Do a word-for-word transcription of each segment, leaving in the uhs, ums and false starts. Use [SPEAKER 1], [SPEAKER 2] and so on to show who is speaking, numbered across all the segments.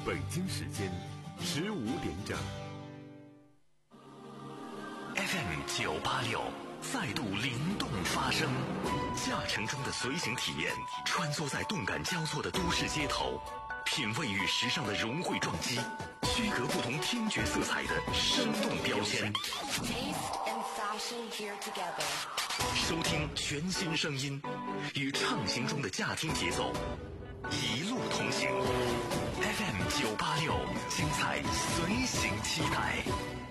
[SPEAKER 1] 北京时间十五点整。
[SPEAKER 2] F M 九八六，再度灵动发声，驾乘中的随行体验，穿梭在动感交错的都市街头，品味与时尚的融汇撞击，区隔不同听觉色彩的生动标签。收听全新声音，与畅行中的驾听节奏，一路同行。F M 九八六，精彩随行期待。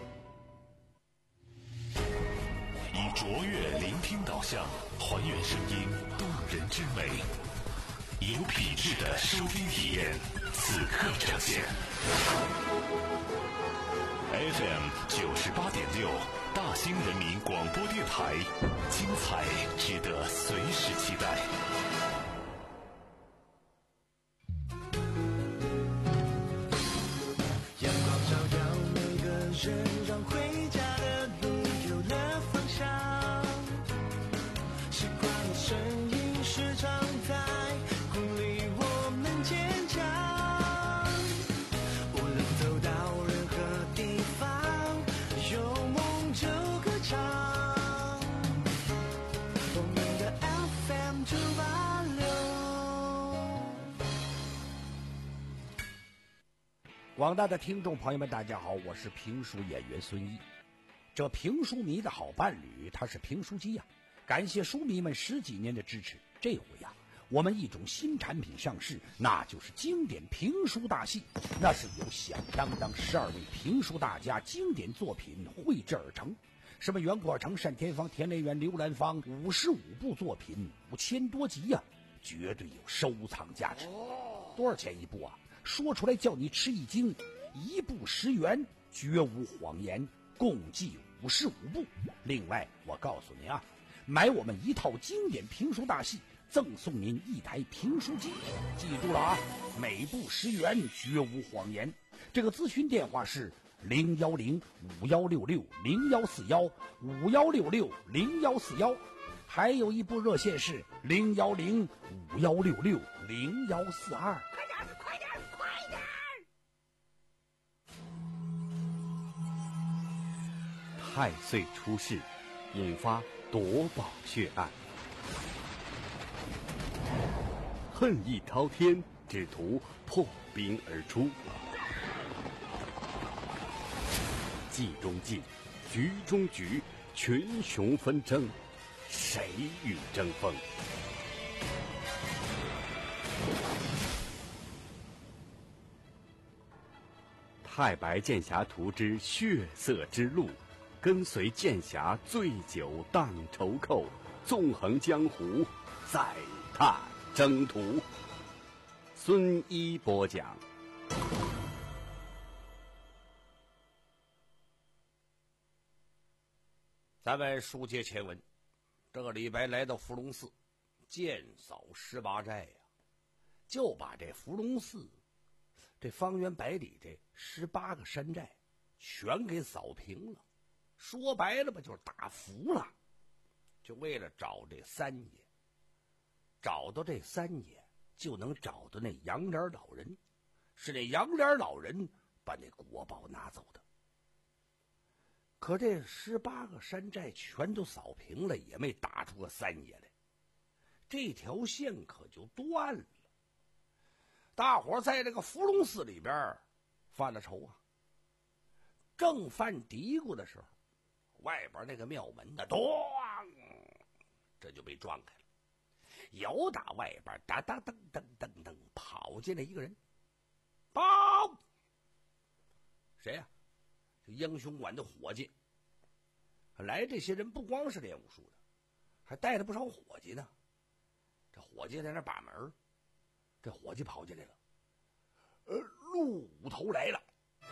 [SPEAKER 2] 以卓越聆听导向，还原声音动人之美，有品质的收听体验，此刻呈现。F M 九十八点六，大兴人民广播电台，精彩值得随时期待。
[SPEAKER 3] 阳光照耀每个人，让回家的路有了方向。习惯的声音时常在鼓励我们坚强。无论走到任何地方，有梦就歌唱。我们的 F M 九八六。
[SPEAKER 4] 广大的听众朋友们，大家好，我是评书演员孙一。这评书迷的好伴侣，他是评书机呀、啊。感谢书迷们十几年的支持，这回呀、啊，我们一种新产品上市，那就是经典评书大戏。那是由响当当十二位评书大家经典作品绘制而成，什么袁阔成、单田芳、田连元、刘兰芳，五十五部作品，五千多集呀、啊，绝对有收藏价值。多少钱一部啊？说出来叫你吃一惊，一部十元，绝无谎言，共计五十五部。另外，我告诉您啊，买我们一套经典评书大戏，赠送您一台评书机。记住了啊，每部十元，绝无谎言。这个咨询电话是零幺零五幺六六零幺四幺五幺六六零幺四幺，还有一部热线是零幺零五幺六六零幺四二。快点，快点，快点！
[SPEAKER 5] 太岁出世，引发夺宝血案，恨意滔天，只图破冰而出。计中计，局中局，群雄纷争，谁与争锋？太白剑侠图之血色之路，跟随剑侠醉酒荡愁寇，纵横江湖，再踏征途。孙一播讲。
[SPEAKER 4] 咱们书接前文，这个李白来到伏龙寺，剑扫十八寨呀、啊，就把这伏龙寺这方圆百里这十八个山寨全给扫平了。说白了吧，就是打服了，就为了找这三爷。找到这三爷，就能找到那杨莲老人，是那杨莲老人把那国宝拿走的。可这十八个山寨全都扫平了，也没打出个三爷来，这条线可就断了。大伙在这个伏龙寺里边犯了愁啊，正犯嘀咕的时候，外边那个庙门的咚，这就被撞开了。由打外边哒哒噔噔噔噔跑进来一个人，报，谁呀、啊？这英雄馆的伙计。来这些人不光是练武术的，还带了不少伙计呢。这伙计在那把门，这伙计跑进来了，呃，陆五头来了。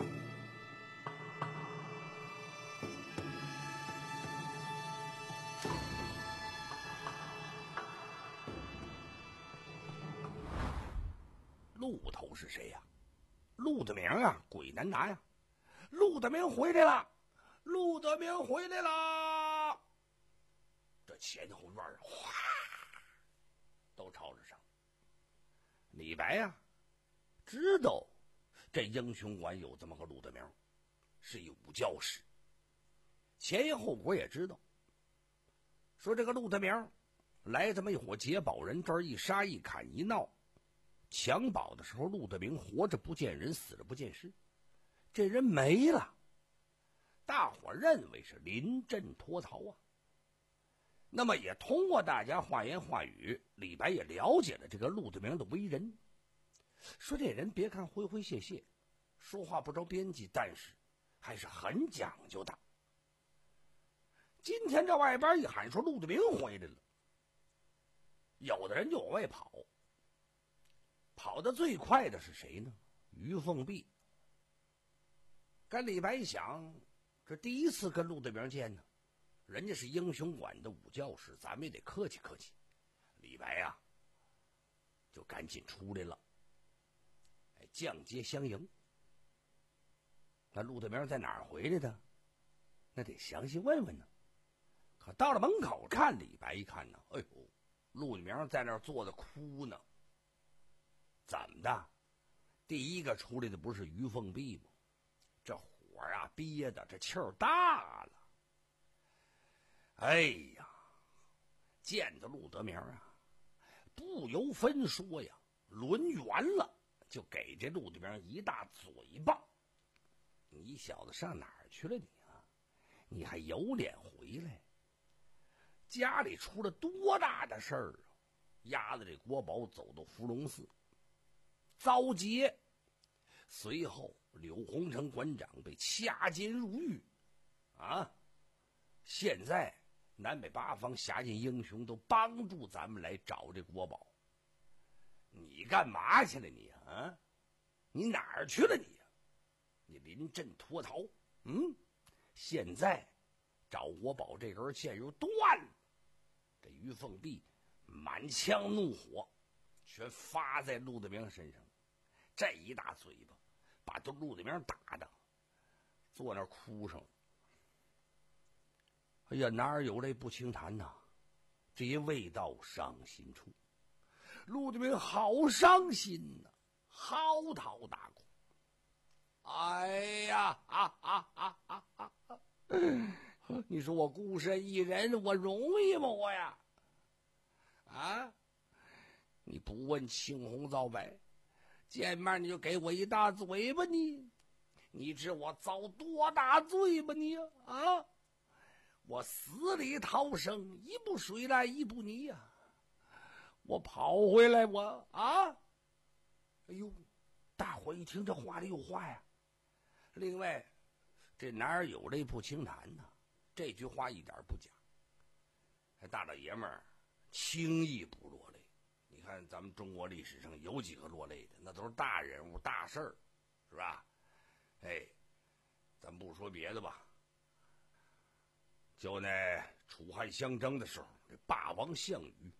[SPEAKER 4] 陆五头是谁呀、啊？陆德明啊，鬼难拿呀！陆德明回来了，陆德明回来了。这前后院哗都朝着上。李白呀、啊，知道这英雄馆有这么个陆德明，是一武教师。前因后果也知道，说这个陆德明来这么一伙劫宝人，这儿一杀一砍一闹，抢宝的时候陆德明活着不见人，死了不见尸，这人没了，大伙认为是临阵脱逃啊。那么也通过大家话言话语，李白也了解了这个陆德明的为人，说这人别看诙诙谐谐，说话不着边际，但是还是很讲究的。今天这外边一喊说陆德明回来了，有的人就往外跑，跑得最快的是谁呢？于凤璧。跟李白一想，这第一次跟陆德明见呢，人家是英雄馆的武教师，咱们也得客气客气。李白呀、啊，就赶紧出来了，哎，降阶相迎。那陆德明在哪儿回来的？那得详细问问呢。可到了门口看李白一看呢，哎呦，陆德明在那儿坐着哭呢。怎么的？第一个出来的不是于凤璧吗？这火啊憋的这气儿大了。哎呀，见着陆德明啊，不由分说呀，抡圆了就给这陆德明一大嘴巴。你小子上哪儿去了你啊？你还有脸回来？家里出了多大的事儿啊！押着这国宝走到伏龙寺遭劫，随后柳洪城馆长被掐监入狱啊！现在南北八方侠剑英雄都帮助咱们来找这国宝，你干嘛去了你啊？你哪儿去了你啊？你临阵脱逃，嗯？现在找国宝这根线又断了。这于凤璧满腔怒火全发在陆德明身上，这一大嘴巴把这陆德明打的坐那儿哭上了。哎呀，哪儿有泪不轻弹呐，这也未到伤心处。陆德明好伤心呐、啊，嚎啕大哭。哎呀啊啊啊啊啊啊！你说我孤身一人，我容易吗我呀？啊！你不问青红皂白，见面你就给我一大嘴巴你，你知我遭多大罪吗你啊？我死里逃生，一步水来一步泥呀、啊！我跑回来我啊！哎呦，大伙一听这话里有话呀。另外，这哪儿有泪不轻弹呢？这句话一点不假。大老爷们儿轻易不落泪。你看咱们中国历史上有几个落泪的，那都是大人物大事儿，是吧？哎，咱不说别的吧，就那楚汉相争的时候，这霸王项羽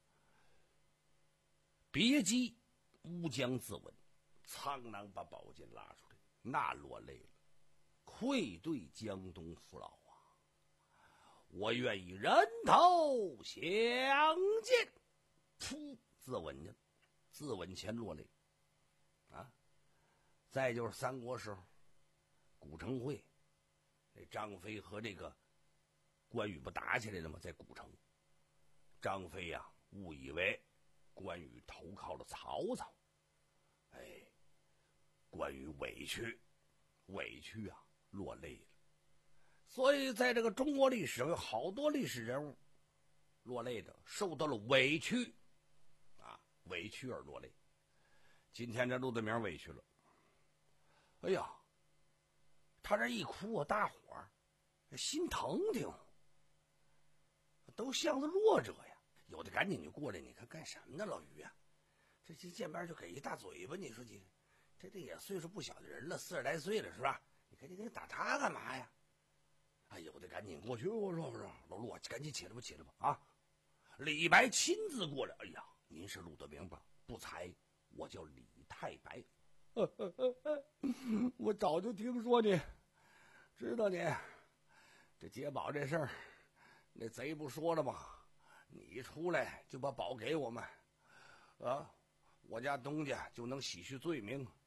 [SPEAKER 4] 别姬乌江自刎，苍囊把宝剑拉出来，那落泪了，愧对江东父老啊！我愿以人头相见。噗，自刎去了，自刎前落泪啊！再就是三国时候，古城会，这张飞和这个关羽不打起来了吗？在古城，张飞呀、啊，误以为关羽投靠了曹操，哎，关羽委屈，委屈啊，落泪了。所以在这个中国历史上有好多历史人物落泪的，受到了委屈啊，委屈而落泪。今天这陆德明委屈了，哎呀，他这一哭啊，大伙儿心疼挺，都像是弱者呀。有的赶紧就过来，你看干什么呢，老于啊？这这见面就给一大嘴巴，你说你这这也岁数不小的人了，四十来岁了是吧？你看你你打他干嘛呀？哎，有的赶紧过去，我说我说老陆，赶紧起来吧，起来吧啊！李白亲自过来，哎呀，您是陆德明吧？不才，我叫李太白。呃呃呃呃、我早就听说你，知道你这劫宝这事儿，那贼不说了吗？你出来就把宝给我们，啊，我家东家就能洗去罪名，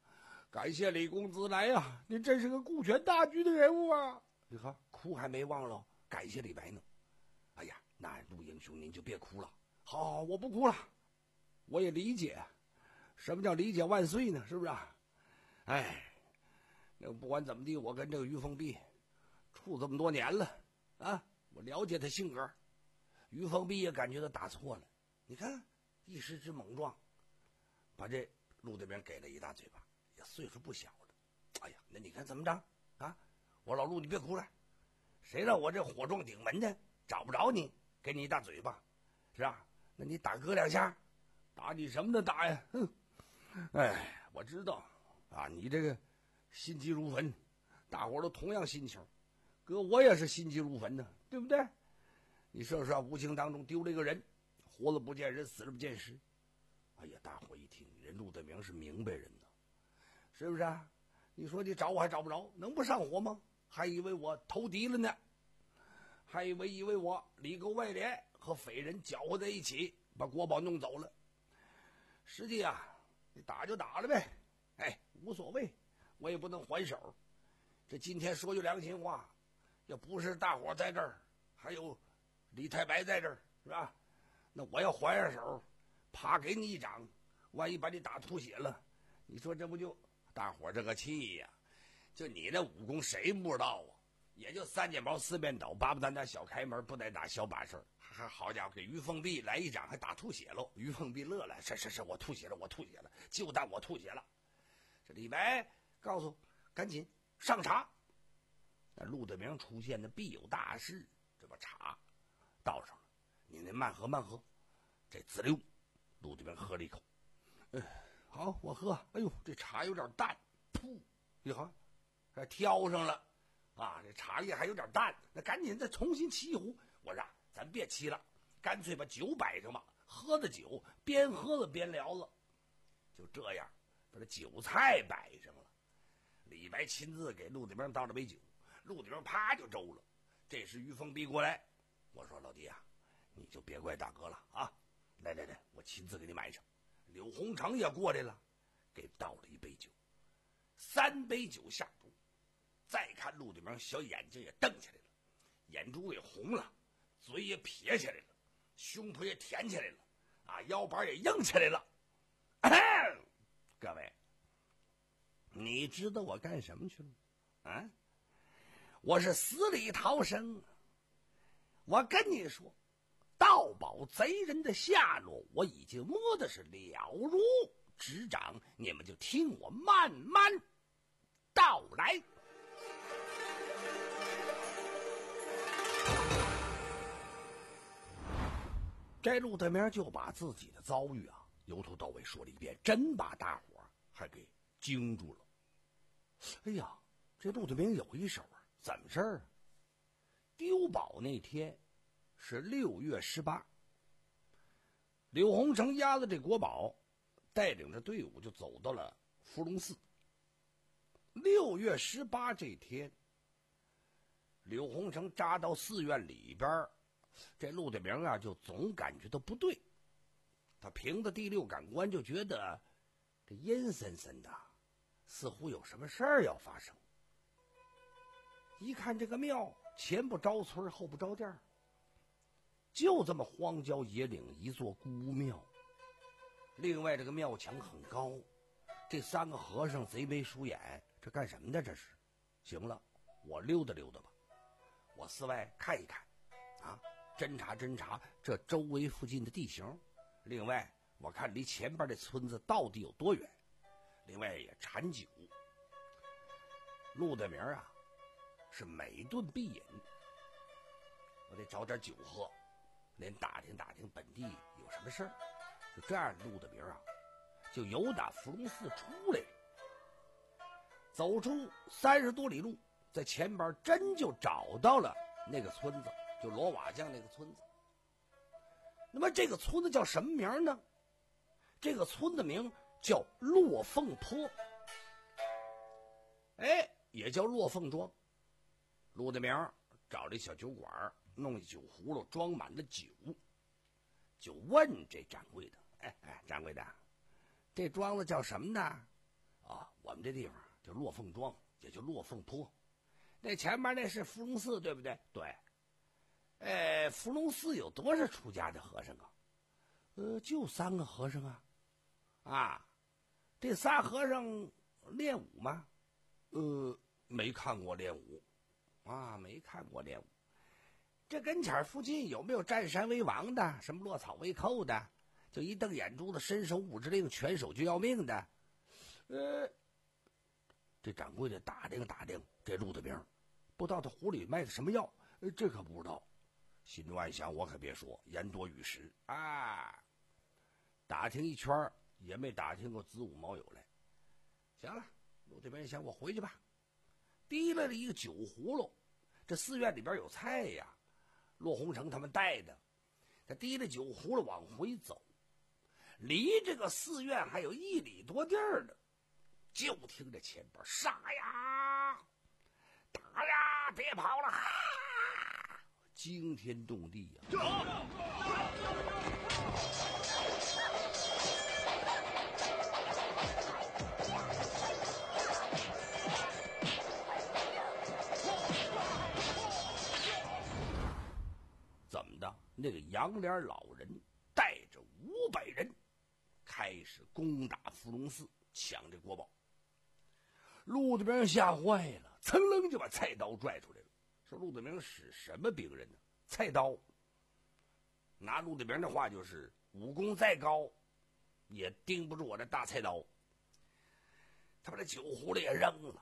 [SPEAKER 4] 感谢李公子来呀、啊！您真是个顾全大局的人物啊！你看，哭还没忘了感谢李白呢。哎呀，那陆英雄您就别哭了。好，好，我不哭了。我也理解，什么叫理解万岁呢？是不是啊？哎，那不管怎么地，我跟这个于凤碧处这么多年了啊，我了解他性格。于凤碧也感觉到打错了。你看，一时之莽撞，把这陆德明给了一大嘴巴。也岁数不小了，哎呀，那你看怎么着啊？我老陆，你别哭了，谁让我这火撞顶门的，找不着你，给你一大嘴巴，是吧？那你打哥两下，打你什么的打呀？哼！哎，我知道啊，你这个心急如焚，大伙都同样心情，哥我也是心急如焚的，对不对？你说说，无情当中丢了一个人，活了不见人，死了不见尸。哎呀，大伙一听，人陆德明是明白人呢。是不是啊？你说你找我还找不着，能不上火吗？还以为我投敌了呢，还以为以为我里勾外连和匪人搅和在一起，把国宝弄走了。实际啊，你打就打了呗，哎，无所谓，我也不能还手。这今天说句良心话，要不是大伙在这儿，还有李太白在这儿，是吧？那我要还上手，啪给你一掌，万一把你打吐血了，你说这不就？大伙这个气呀、啊，就你那武功谁不知道啊？也就三件毛四面斗，八不单单小开门，不带打小把式。还好家伙，给于凤碧来一掌，还打吐血喽！于凤碧乐了，是是是，我吐血了，我吐血了，就当我吐血了。这李白告诉，赶紧上茶。那陆德明出现的必有大事，这把茶倒上了，你那慢喝慢喝。这滋溜，陆德明喝了一口，嗯。好，我喝。哎呦，这茶有点淡，噗，你看，还挑上了，啊，这茶叶还有点淡，那赶紧再重新沏一壶。我说，咱别沏了，干脆把酒摆上吧，喝的酒，边喝了边聊了。就这样，把这酒菜摆上了。李白亲自给陆德明倒了杯酒，陆德明啪就周了。这时于凤碧过来，我说老弟啊，你就别怪大哥了啊，来来来，我亲自给你买上。柳红成也过来了，给倒了一杯酒，三杯酒下肚。再看陆德明小眼睛也瞪起来了，眼珠也红了，嘴也撇起来了，胸脯也甜起来了，啊，腰板也硬起来了。各位，你知道我干什么去了？啊，我是死里逃生。我跟你说，盗宝贼人的下落我已经摸的是了如指掌，你们就听我慢慢道来。这陆德明就把自己的遭遇啊由头到尾说了一遍，真把大伙还给惊住了。哎呀，这陆德明有一手啊，怎么事儿啊？丢宝那天是六月十八，柳红成押了这国宝，带领着队伍就走到了伏龙寺。六月十八这天，柳红成扎到寺院里边，这陆德明啊就总感觉到不对。他凭着第六感官就觉得这阴森森的，似乎有什么事儿要发生。一看这个庙，前不着村后不着店，就这么荒郊野岭一座孤庙。另外这个庙墙很高，这三个和尚贼眉鼠眼，这干什么的这是？行了，我溜达溜达吧，我四外看一看啊，侦查侦查这周围附近的地形。另外我看离前边这村子到底有多远，另外也馋酒。陆德明啊是每顿必饮，我得找点酒喝，连打听打听本地有什么事儿。就这样，陆德明啊就由打伏龙寺出来了，走出三十多里路，在前边真就找到了那个村子，就罗瓦匠那个村子。那么这个村子叫什么名呢？这个村子名叫落凤坡，哎，也叫落凤庄。陆德明找了一小酒馆，弄一酒葫芦装满了酒，就问这掌柜的：“哎哎，掌柜的，这庄子叫什么呢？” 啊，我们这地方叫落凤庄，也就落凤坡。那前面那是芙蓉寺，对不对？对。呃，芙蓉寺有多少出家的和尚啊？呃，就三个和尚啊。啊，这仨和尚练武吗？呃，没看过练武。啊，没看过练武。这跟前附近有没有占山为王的，什么落草为寇的，就一瞪眼珠子伸手五指令，拳手就要命的？呃，这掌柜的打听打听，这陆德明不知道他壶里卖的什么药，呃，这可不知道。心中暗想，我可别说，言多语实啊。打听一圈也没打听过子午卯酉来。行了，陆德明想，我回去吧。提来了一个酒葫芦，这寺院里边有菜呀，骆红成他们带的。他提着酒葫芦往回走，离这个寺院还有一里多地儿呢，就听着前边杀呀打呀，别跑了，惊天动地呀、啊！怎么的？那个杨脸老人带着五百人开始攻打芙蓉寺，抢这国宝。陆德明吓坏了，噌楞就把菜刀拽出来了。说陆德明使什么兵刃呢？菜刀。拿陆德明的话就是武功再高也顶不住我的大菜刀。他把这酒壶里也扔了，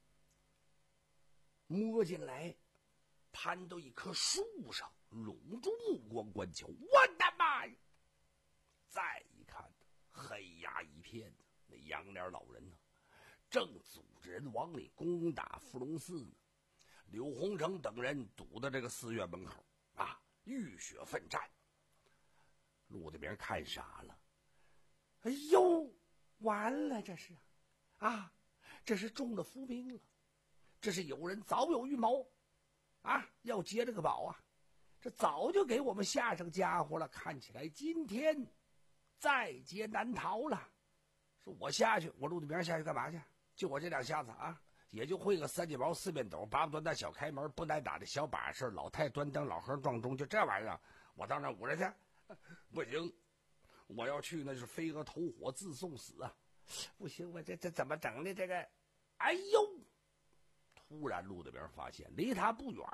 [SPEAKER 4] 摸进来攀到一棵树上，拢住目光观瞧。我的妈呀！再一看，黑压一片，那杨脸老人呢，正组织人往里攻打芙蓉寺呢。刘洪成等人堵在这个寺院门口啊，浴血奋战。陆德明看傻了，哎呦，完了，这是啊，这是中了伏兵了，这是有人早有预谋啊，要劫这个宝啊，这早就给我们下上家伙了，看起来今天在劫难逃了。说我下去，我陆德明下去干嘛去？就我这两下子啊，也就会个三件毛四面斗，八不端大小开门，不难打的小把式，老太端灯，老和尚撞钟，就这玩意儿，我到那捂着去？不行，我要去那是飞蛾投火，自送死啊！不行，我这这怎么整的？这个，哎呦！突然，陆德明发现离他不远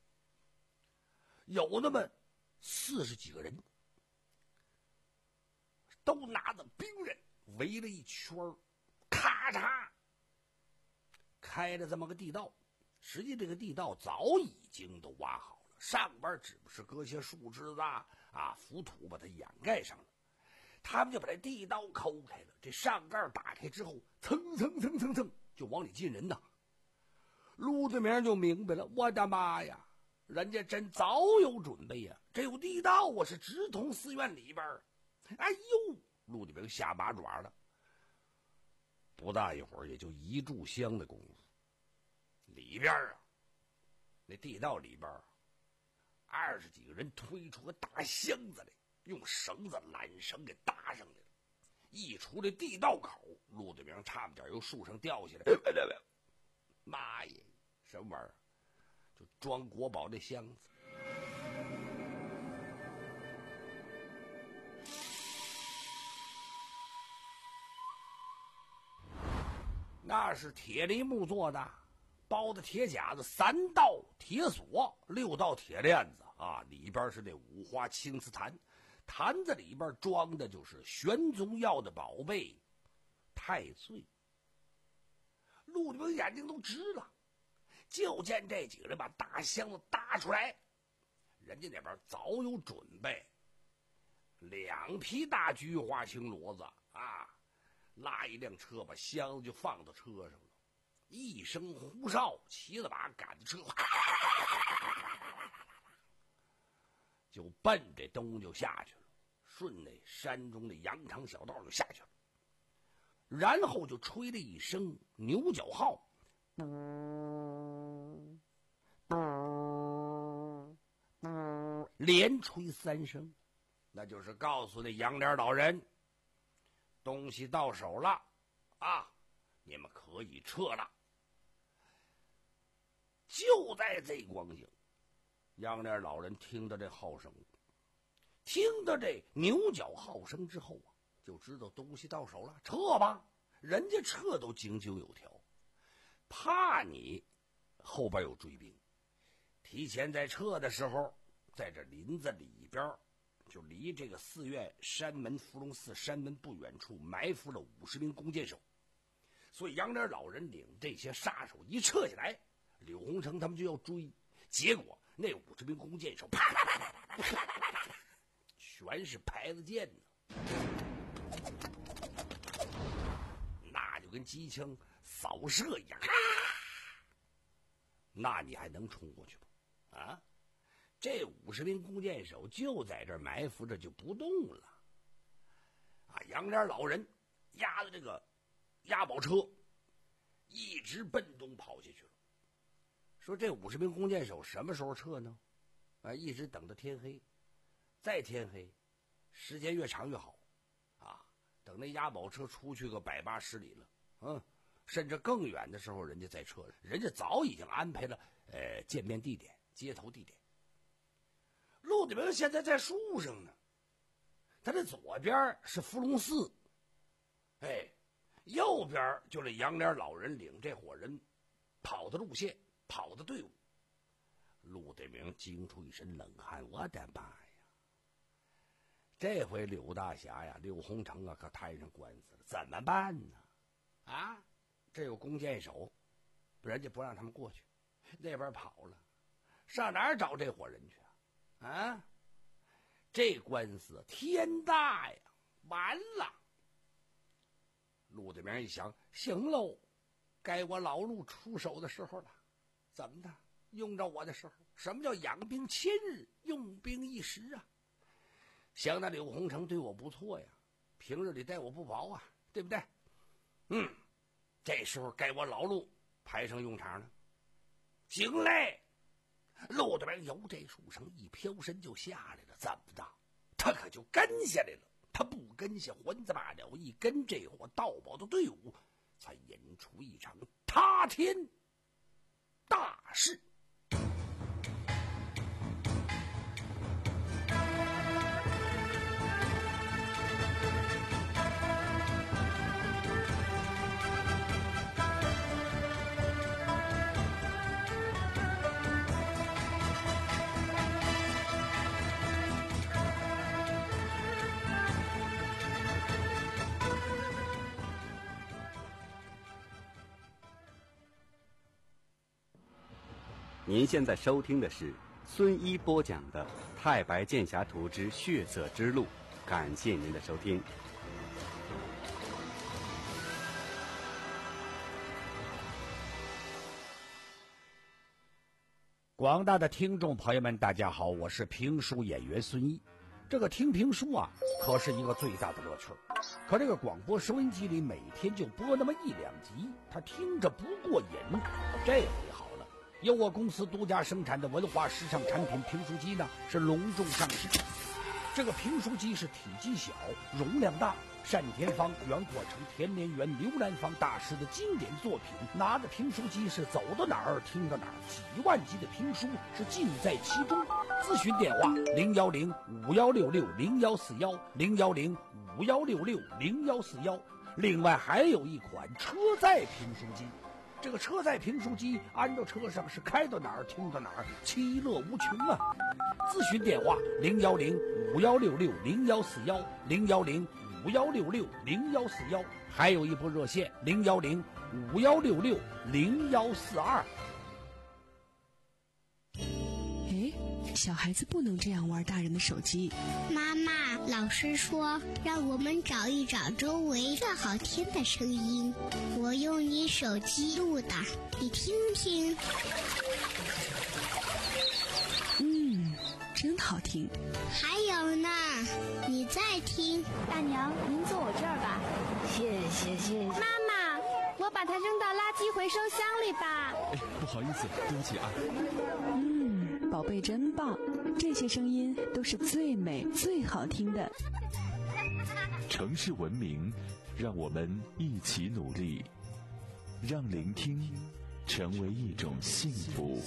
[SPEAKER 4] 有那么四十几个人，都拿着兵刃围了一圈，咔嚓开了这么个地道。实际这个地道早已经都挖好了，上边只不是搁些树枝子啊、啊浮土把它掩盖上了。他们就把这地道抠开了，这上盖打开之后，蹭蹭蹭蹭蹭就往里进人呐。陆德明就明白了，我的妈呀，人家真早有准备呀！这有地道，我是直通寺院里边。哎呦，陆德明下马爪了。不大一会儿，也就一炷香的功夫，里边啊，那地道里边，二十几个人推出个大箱子来，用绳子缆绳给搭上来了。一出这地道口，陆德明差不点由树上掉下来。妈耶，什么玩意儿？就装国宝的箱子。那是铁梨木做的，包的铁夹子，三道铁锁，六道铁链子啊，里边是那五花青瓷坛，坛子里边装的就是玄宗要的宝贝太岁。陆德明眼睛都直了，就见这几个人把大箱子搭出来，人家那边早有准备，两匹大菊花青骡子啊，拉一辆车把箱子就放到车上了，一声呼哨，骑着马赶着车，就奔这东就下去了，顺那山中的羊肠小道就下去了。然后就吹了一声牛角号，连吹三声，那就是告诉那杨脸老人，东西到手了啊！ 你们可以撤了。就在这光景，杨连老人听到这号声，听到这牛角号声之后啊，就知道东西到手了，撤吧。人家撤都井井有条，怕你后边有追兵，提前在撤的时候，在这林子里边，就离这个寺院山门伏龙寺山门不远处埋伏了五十名弓箭手。所以杨连老人领这些杀手一撤下来，柳洪成他们就要追，结果那五十名弓箭手啪啪啪啪啪啪啪啪，全是牌子箭呢，那就跟机枪扫射一样，那你还能冲过去吗？啊，这五十名弓箭手就在这埋伏着，就不动了。啊，杨连老人押的这个押宝车一直奔东跑下去了。说这五十名弓箭手什么时候撤呢？啊，一直等到天黑，再天黑，时间越长越好，啊，等那押宝车出去个百八十里了，嗯，甚至更远的时候，人家再撤，人家早已经安排了呃见面地点、接头地点。陆德明现在在树上呢，他的左边是伏龙寺，哎，右边就是杨连老人领这伙人跑的路线。跑的队伍，陆德明惊出一身冷汗，我的妈呀！这回柳大侠呀，柳洪成啊，可摊上官司了，怎么办呢？啊，这有弓箭手，人家不让他们过去，那边跑了，上哪儿找这伙人去啊？啊，这官司天大呀，完了！陆德明一想，行喽，该我老陆出手的时候了。怎么的？用着我的时候，什么叫养兵千日，用兵一时啊？想那柳洪成对我不错呀，平日里待我不薄啊，对不对？嗯，这时候该我老陆派上用场了。行嘞，陆德明由这树上一飘身就下来了，怎么的？他可就跟下来了。他不跟下还子罢了，一跟这伙盗宝的队伍，才引出一场塌天大事。
[SPEAKER 5] 您现在收听的是孙一播讲的《太白剑侠图之血色之路》，感谢您的收听。
[SPEAKER 4] 广大的听众朋友们，大家好，我是评书演员孙一。这个听评书啊，可是一个最大的乐趣。可这个广播收音机里每天就播那么一两集，他听着不过瘾。这回好了，由我公司独家生产的文化时尚产品评书机呢，是隆重上市。这个评书机是体积小，容量大，单田芳、袁阔成、田连元、刘兰芳大师的经典作品。拿着评书机是走到哪儿听到哪儿，几万集的评书是尽在其中。咨询电话零幺零五幺六六零幺四幺零幺零五幺六六零幺四幺。另外还有一款车载评书机。这个车载评书机安到车上是开到哪儿听到哪儿，其乐无穷啊！咨询电话零幺零五幺六六零幺四幺零幺零五幺六六零幺四幺，还有一部热线零幺零五幺六六零幺四二。
[SPEAKER 6] 哎，小孩子不能这样玩大人的手机。
[SPEAKER 7] 妈妈，老师说让我们找一找周围最好听的声音，我用你手机录的，你听听。
[SPEAKER 6] 嗯，真好听。
[SPEAKER 7] 还有呢，你再听。
[SPEAKER 8] 大娘，您坐我这儿吧。
[SPEAKER 9] 谢谢谢谢。
[SPEAKER 8] 妈妈，我把它扔到垃圾回收箱里吧。
[SPEAKER 10] 哎，不好意思，对不起啊。
[SPEAKER 6] 嗯，宝贝真棒，这些声音都是最美最好听的。
[SPEAKER 10] 城市文明，让我们一起努力。
[SPEAKER 11] 让聆听成为一种幸福。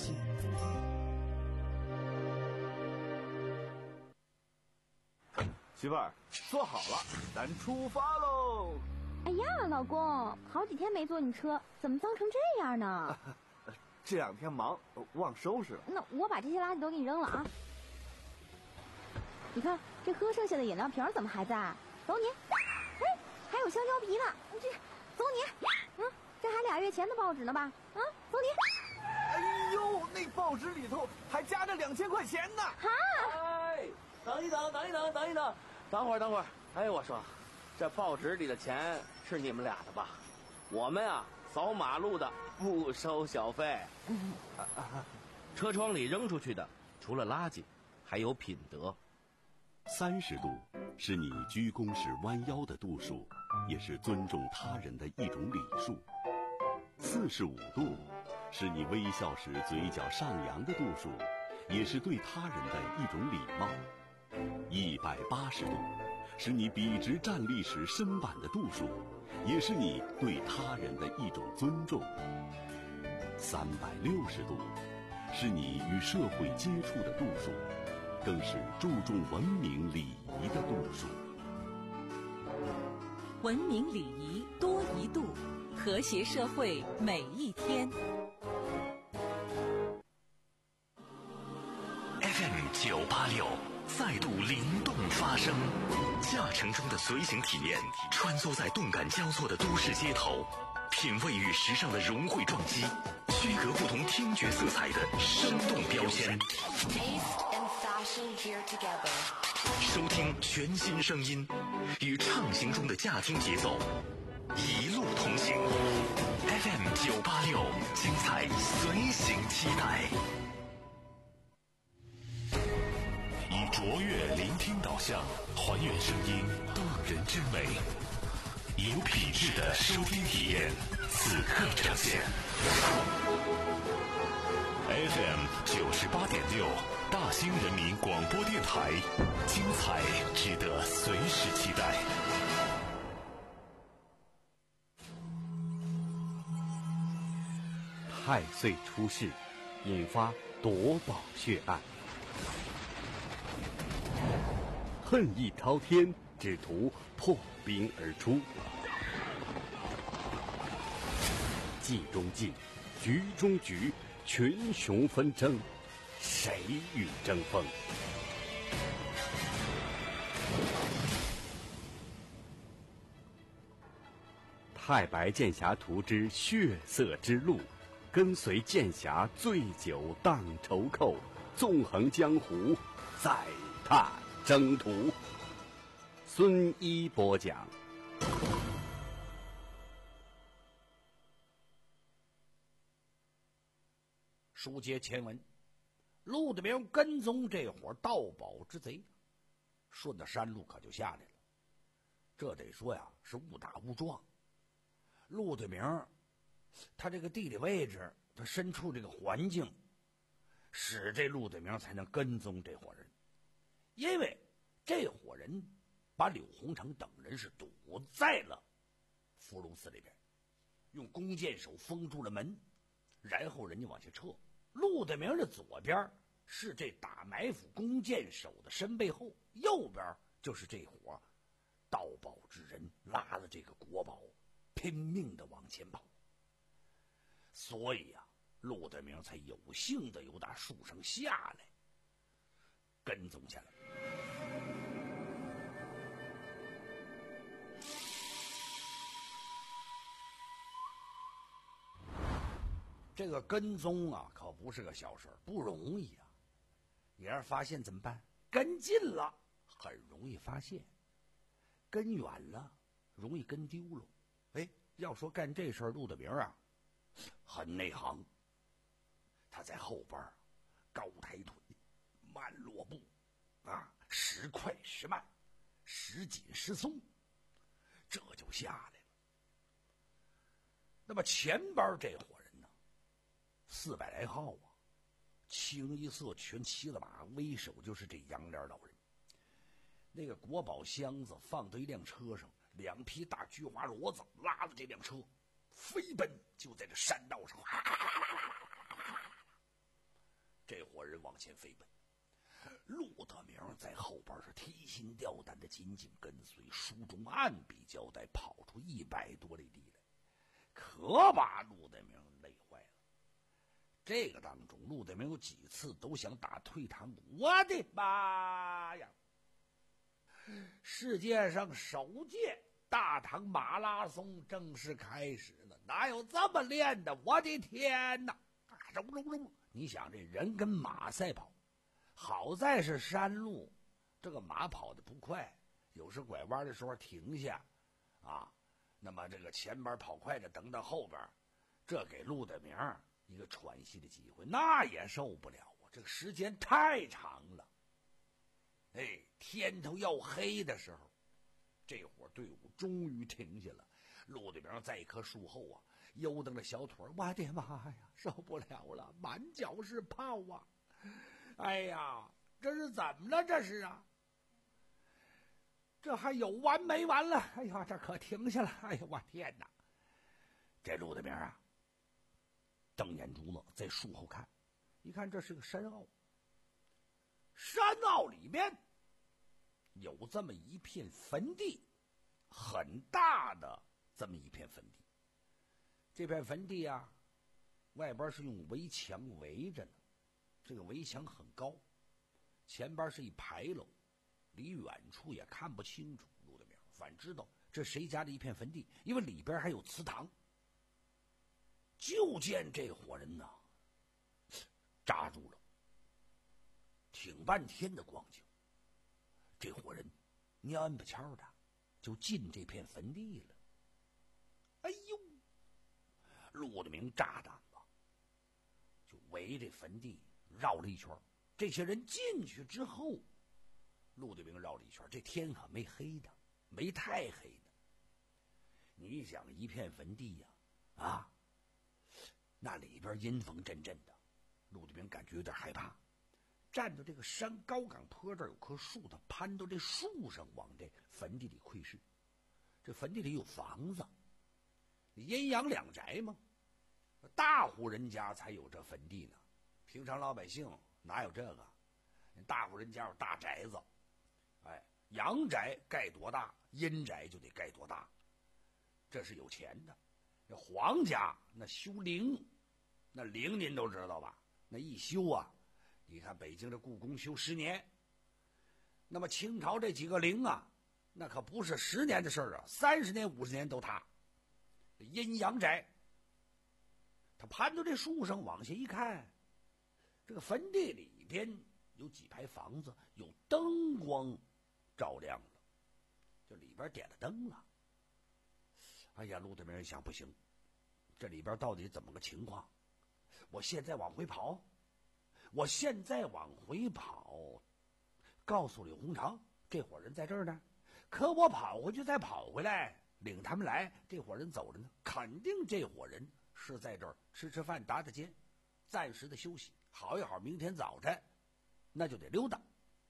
[SPEAKER 12] 媳妇儿，坐好了，咱出发喽！
[SPEAKER 8] 哎呀，老公，好几天没坐你车，怎么脏成这样呢？
[SPEAKER 12] 这两天忙，忘收拾了。
[SPEAKER 8] 那我把这些垃圾都给你扔了啊！你看这喝剩下的饮料瓶怎么还在？走你！哎，还有香蕉皮呢，这走你！嗯，这还俩月前的报纸呢吧？啊，走你！
[SPEAKER 12] 哎呦，那报纸里头还夹着两千块钱呢！
[SPEAKER 8] 哈！
[SPEAKER 13] 哎，等一等，等一等，等一等，等会儿，等会儿。哎，我说，这报纸里的钱是你们俩的吧？我们啊，扫马路的不收小费。车窗里扔出去的，除了垃圾，还有品德。
[SPEAKER 2] 三十度是你鞠躬时弯腰的度数，也是尊重他人的一种礼数。四十五度是你微笑时嘴角上扬的度数，也是对他人的一种礼貌。一百八十度是你笔直站立时身板的度数，也是你对他人的一种尊重。三百六十度是你与社会接触的度数，更是注重文明礼仪的度数。
[SPEAKER 14] 文明礼仪多一度，和谐社会每一天。
[SPEAKER 2] F M 九八六再度灵动发声，驾乘中的随行体验，穿梭在动感交错的都市街头，品味与时尚的融汇撞击，区隔不同听觉色彩的生动标签。收听全新声音，与畅行中的驾听节奏，一路同行。F M 九八六，精彩随行期待。
[SPEAKER 1] 以卓越聆听导向，还原声音动人之美，有品质的收听体验，此刻呈现。F M 九十八点六，大兴人民广播电台，精彩值得随时期待。
[SPEAKER 5] 太岁出世，引发夺宝血案。恨意滔天，只图破冰而出。计中计，局中局，群雄纷争，谁与争锋？太白剑侠图之血色之路，跟随剑侠醉酒荡愁寇，纵横江湖，再踏征途。孙一播讲。
[SPEAKER 4] 书接前文，陆德明跟踪这伙盗宝之贼，顺着山路可就下来了。这得说呀，是误打误撞。陆德明他这个地理位置，他身处这个环境，使这陆德明才能跟踪这伙人。因为这伙人把柳洪成等人是堵在了伏龙寺里边，用弓箭手封住了门，然后人家往下撤。陆德明的左边是这打埋伏弓箭手的身背后，右边就是这伙盗宝之人拉了这个国宝，拼命的往前跑。所以啊，陆德明才有幸的由大树上下来，跟踪下来。这个跟踪啊，可不是个小事，不容易啊！你要是发现怎么办？跟近了很容易发现，跟远了容易跟丢了。哎，要说干这事儿，陆德明啊，很内行。他在后边高抬腿，慢落步，啊，时快时慢，时紧时松，这就下来了。那么前边这伙人呢？四百来号啊，清一色全骑了马，为首就是这杨莲老人。那个国宝箱子放到一辆车上，两匹大菊花骡子拉着这辆车， 飞奔，就在这山道上，这伙人往前飞奔。陆德明在后边是提心吊胆的紧紧跟随，书中按笔交代，跑出一百多里地来，可把陆德明累坏了。这个当中，陆德明有几次都想打退堂鼓。我的妈呀！世界上首届大唐马拉松正式开始了，哪有这么练的？我的天哪！romromrom你想，这人跟马赛跑，好在是山路，这个马跑得不快，有时拐弯的时候停下，啊，那么这个前边跑快的等到后边，这给陆德明一个喘息的机会，那也受不了啊！这个时间太长了。哎，天头要黑的时候，这伙队伍终于停下了。陆德明在一棵树后啊，悠蹬着小腿，我的妈呀，受不了了，满脚是泡啊！哎呀，这是怎么了？这是啊，这还有完没完了？哎呀，这可停下了！哎呀，我天哪！这陆德明啊，瞪眼珠子在树后看，一看这是个山坳，山坳里面有这么一片坟地，很大的这么一片坟地。这片坟地啊，外边是用围墙围着呢，这个围墙很高，前边是一牌楼，离远处也看不清楚。陆德明反知道这谁家的一片坟地，因为里边还有祠堂。就见这伙人呢扎住了，挺半天的光景，这伙人蔫不悄的就进这片坟地了。哎呦，陆德明炸胆子，就围这坟地绕了一圈。这些人进去之后，陆德明绕了一圈，这天可没黑的，没太黑的。你想一片坟地呀，啊，啊那里边阴风阵阵的，陆德明感觉有点害怕。站到这个山高岗坡这儿有棵树，他攀到这树上往这坟地里窥视。这坟地里有房子，阴阳两宅嘛，大户人家才有这坟地呢，平常老百姓哪有这个？大户人家有大宅子，哎，阳宅盖多大，阴宅就得盖多大，这是有钱的。这皇家那修陵，那陵您都知道吧？那一修啊，你看北京这故宫修十年，那么清朝这几个陵啊，那可不是十年的事儿啊，三十年、五十年都塌。阴阳宅，他攀到这树上往下一看，这个坟地里边有几排房子，有灯光照亮了，就里边点了灯了。哎呀，陆德明想，不行，这里边到底怎么个情况？我现在往回跑，我现在往回跑，告诉李鸿章这伙人在这儿呢。可我跑回去再跑回来，领他们来，这伙人走着呢，肯定这伙人是在这儿吃吃饭、打打尖，暂时的休息，好一好明天早晨那就得溜达。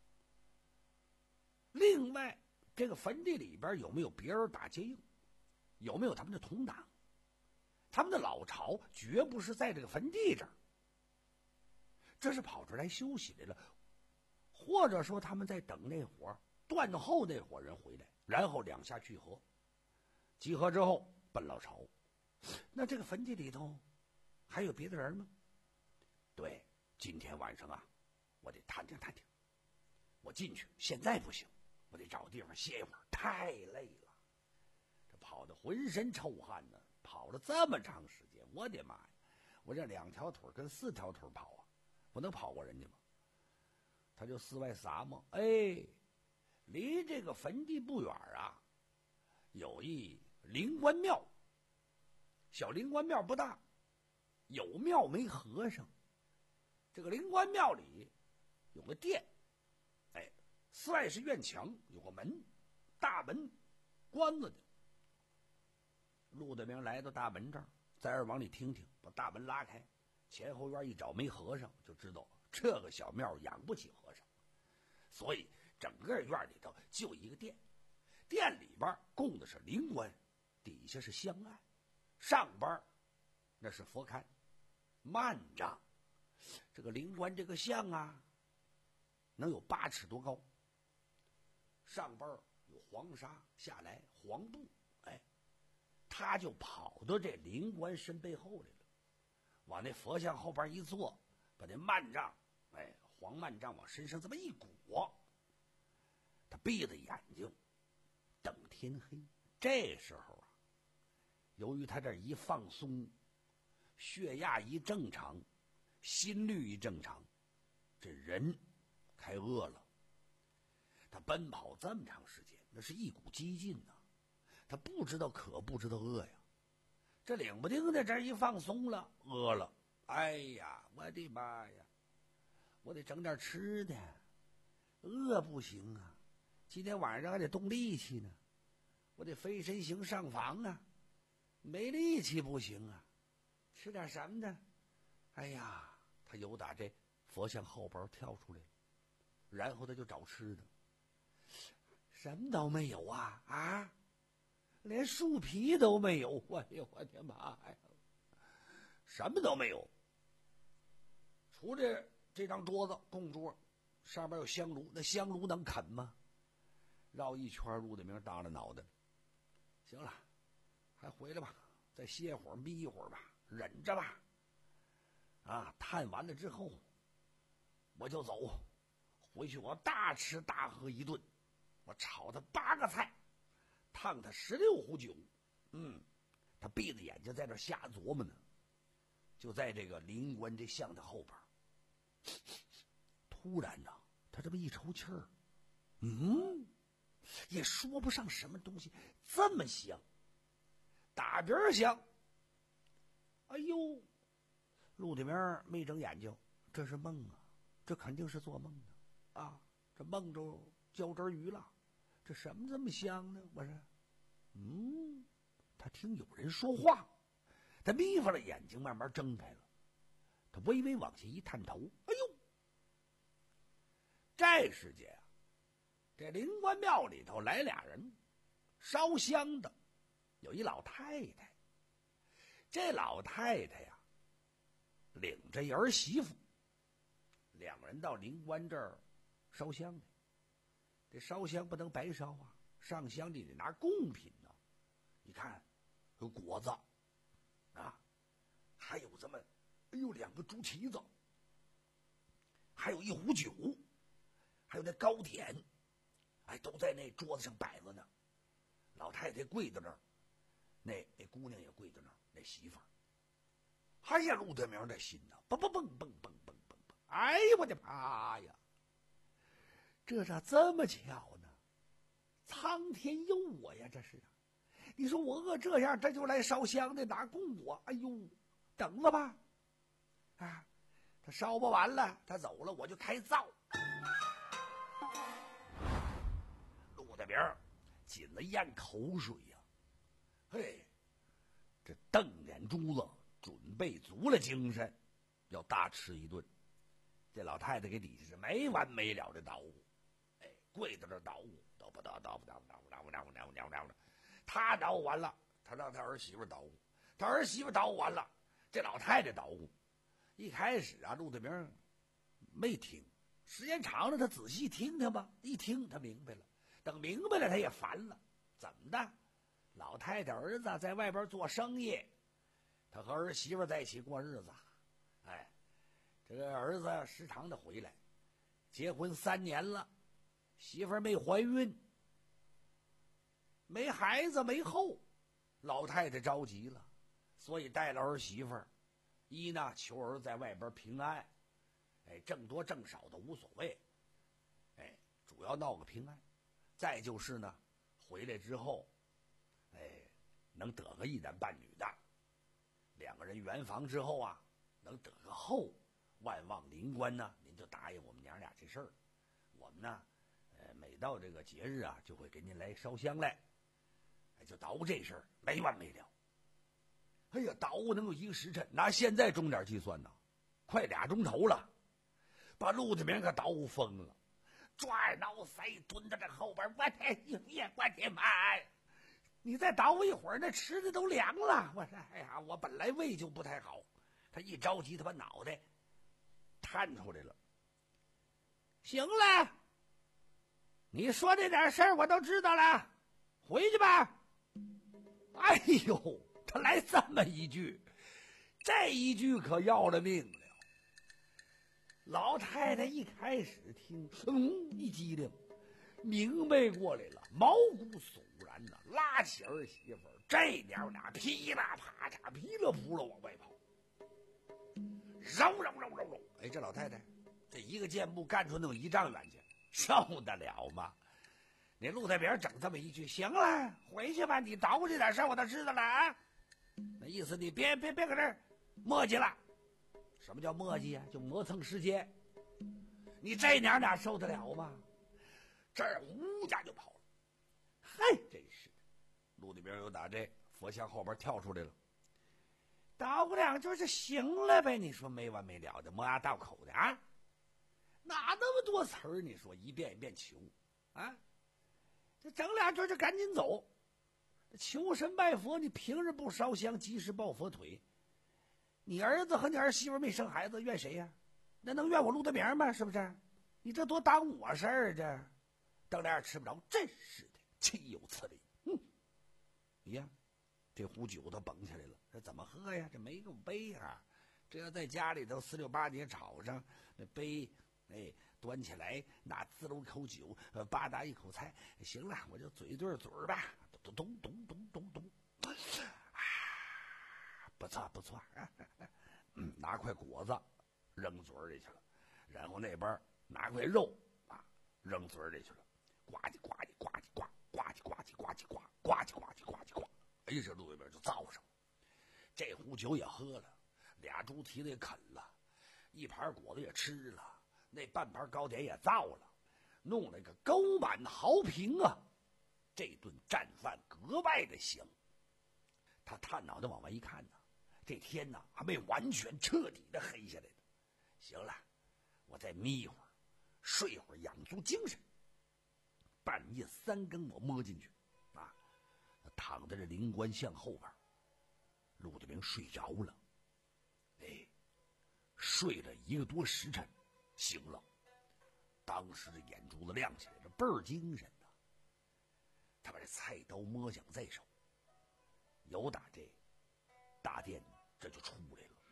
[SPEAKER 4] 另外，这个坟地里边有没有别人打接应？有没有他们的同党？他们的老巢绝不是在这个坟地这儿，这是跑出来休息来了，或者说他们在等那伙断后那伙人回来，然后两下聚合，集合之后奔老巢。那这个坟地里头还有别的人吗？对，今天晚上啊，我得探听探听。我进去现在不行，我得找地方歇一会儿，太累了。这跑得浑身臭汗呢，跑了这么长时间，我的妈呀！我这两条腿跟四条腿跑啊，我能跑过人家吗？他就四外撒嘛，哎，离这个坟地不远啊，有一灵官庙，小灵官庙不大，有庙没和尚。这个灵官庙里有个殿，哎，寺外是院墙，有个门，大门关着的。陆德明来到大门这儿，在这儿往里听听，把大门拉开，前后院一找没和尚，就知道这个小庙养不起和尚，所以整个院里头就一个殿，殿里边供的是灵官，底下是香案， 上边那是佛龛，幔帐。这个灵官这个像啊，能有八尺多高。上边有黄纱，下来黄布，哎，他就跑到这灵官身背后来了，往那佛像后边一坐，把那幔帐，哎，黄幔帐往身上这么一裹，他闭着眼睛等天黑。这时候啊，由于他这一放松，血压一正常，心率一正常，这人开饿了。他奔跑这么长时间，那是一股激劲呐、啊。他不知道渴，不知道饿呀。这领不丁的这一放松了，饿了。哎呀，我的妈呀！我得整点吃的，饿不行啊！今天晚上还得动力气呢，我得飞身行上房啊，没力气不行啊！吃点什么呢？哎呀，他由打这佛像后边跳出来了，然后他就找吃的。什么都没有啊啊！连树皮都没有！哎呦，我的妈呀！什么都没有，除了这张桌子供桌，上面有香炉，那香炉能啃吗？绕一圈，陆大明耷拉脑袋，行了，还回来吧，再歇会儿，眯一会儿吧，忍着吧。啊，探完了之后，我就走，回去我大吃大喝一顿。我炒他八个菜，烫他十六壶酒。嗯，他闭着眼睛在这瞎琢磨呢。就在这个灵官这像的后边，突然呢，他这么一抽气儿，嗯，也说不上什么东西这么香，打边香。哎呦，陆大明没睁眼睛，这是梦啊，这肯定是做梦的啊，这梦着交汁鱼了。这什么这么香呢？我说，嗯，他听有人说话，他眯缝了眼睛，慢慢睁开了。他微微往下一探头，哎呦！这时间啊，这灵官庙里头来俩人，烧香的有一老太太。这老太太呀，领着一儿媳妇，两人到灵官这儿烧香来。这烧香不能白烧啊，上香你得拿贡品呢、啊。你看，有果子，啊，还有这么，哎呦，两个猪蹄子，还有一壶酒，还有那糕点，哎，都在那桌子上摆着呢。老太太跪在那儿，那那姑娘也跪在那儿，那媳妇儿。哎呀，陆德明这心呐，蹦蹦蹦蹦蹦蹦蹦蹦，哎呀，我的妈呀！这咋这么巧呢？苍天佑我呀！这是，你说我饿这样，这就来烧香的拿供我。哎呦，等着吧！啊，他烧不完了，他走了，我就开灶。陆大明紧了咽口水呀、啊，嘿，这瞪眼珠子，准备足了精神，要大吃一顿。这老太太给底下是没完没了的捣鼓。跪在这捣鼓，捣不捣捣不捣捣不捣不捣不捣不捣不捣不，他捣鼓完了，他让他儿媳妇捣鼓，他儿媳妇捣鼓完了，这老太太捣鼓。一开始啊，陆大明没听，时间长了，他仔细听听吧，一听他明白了，等明白了他也烦了，怎么的？老太太儿子在外边做生意，他和儿媳妇在一起过日子，哎，这个儿子时常的回来，结婚三年了。媳妇儿没怀孕，没孩子，没后，老太太着急了，所以带了儿媳妇儿，一呢求儿在外边平安，哎，挣多挣少的无所谓，哎，主要闹个平安。再就是呢，回来之后，哎，能得个一男半女的，两个人圆房之后啊，能得个后，万望灵官呢，您就答应我们娘俩这事儿，我们呢。呃，每到这个节日啊，就会给您来烧香来，哎，就捣鼓这事儿没完没了。哎呀，捣鼓能有一个时辰，拿现在钟点计算呢，快俩钟头了，把陆大明可捣鼓疯了，抓耳挠腮，蹲在这后边，我的呀，我的妈呀！ 你再捣鼓一会儿，那吃的都凉了。我说，哎呀，我本来胃就不太好。他一着急，他把脑袋探出来了。行了，你说这点事儿我都知道了，回去吧。哎呦，他来这么一句，这一句可要了命了。老太太一开始听，嗯，一激灵，明白过来了，毛骨悚然的，拉起儿媳妇儿，这娘俩噼啦啪嚓，噼里扑啦往外跑，绕绕绕绕绕。哎，这老太太这一个箭步干出那么一丈远去，受得了吗？那陆大饼整这么一句，行了，回去吧，你捣鼓这点事儿我都知道了啊。那意思你别别别搁这儿磨叽了。什么叫磨叽啊？就磨蹭时间。你这娘俩受得了吗？这儿呼家就跑了。嘿，真是的！陆大饼又打这佛像后边跳出来了，捣鼓两句就行了呗。你说没完没了的，磨牙倒口的啊，哪那么多词儿？你说一遍一遍求啊，这整两句就赶紧走。求神拜佛，你平日不烧香，及时抱佛腿。你儿子和你儿媳妇没生孩子，怨谁呀、啊？那能怨我陆大明吗？是不是？你这多耽误我事儿这，瞪脸吃不着，真是的，岂有此理！嗯，哎呀，这壶酒都蹦起来了，这怎么喝呀？这没个杯啊！这要在家里头四六八节炒上，那杯哎端起来，拿滋溜口酒，呃吧嗒一口菜，行了，我就嘴对嘴吧，咚咚咚咚咚咚。不错不错、啊嗯，拿块果子扔嘴里去了，然后那边拿块肉啊扔嘴里去了，呱唧呱唧呱唧呱呱唧呱唧呱唧呱呱唧呱唧呱唧呱，哎呀，这路边就造上了。这壶酒也喝了，俩猪蹄子也啃了，一盘果子也吃了，那半盘糕点也造了，弄了个沟满豪平啊！这顿战饭格外的香。他探脑袋往外一看呢，这天呢还没完全彻底的黑下来呢。行了，我再眯一会儿，睡一会儿，养足精神。半夜三更，我摸进去，啊，躺在这灵官像后边，陆大明睡着了，哎，睡了一个多时辰，醒了。当时这眼珠子亮起来，这倍儿精神呐、啊。他把这菜刀摸响在手。有打这大殿这就出来了。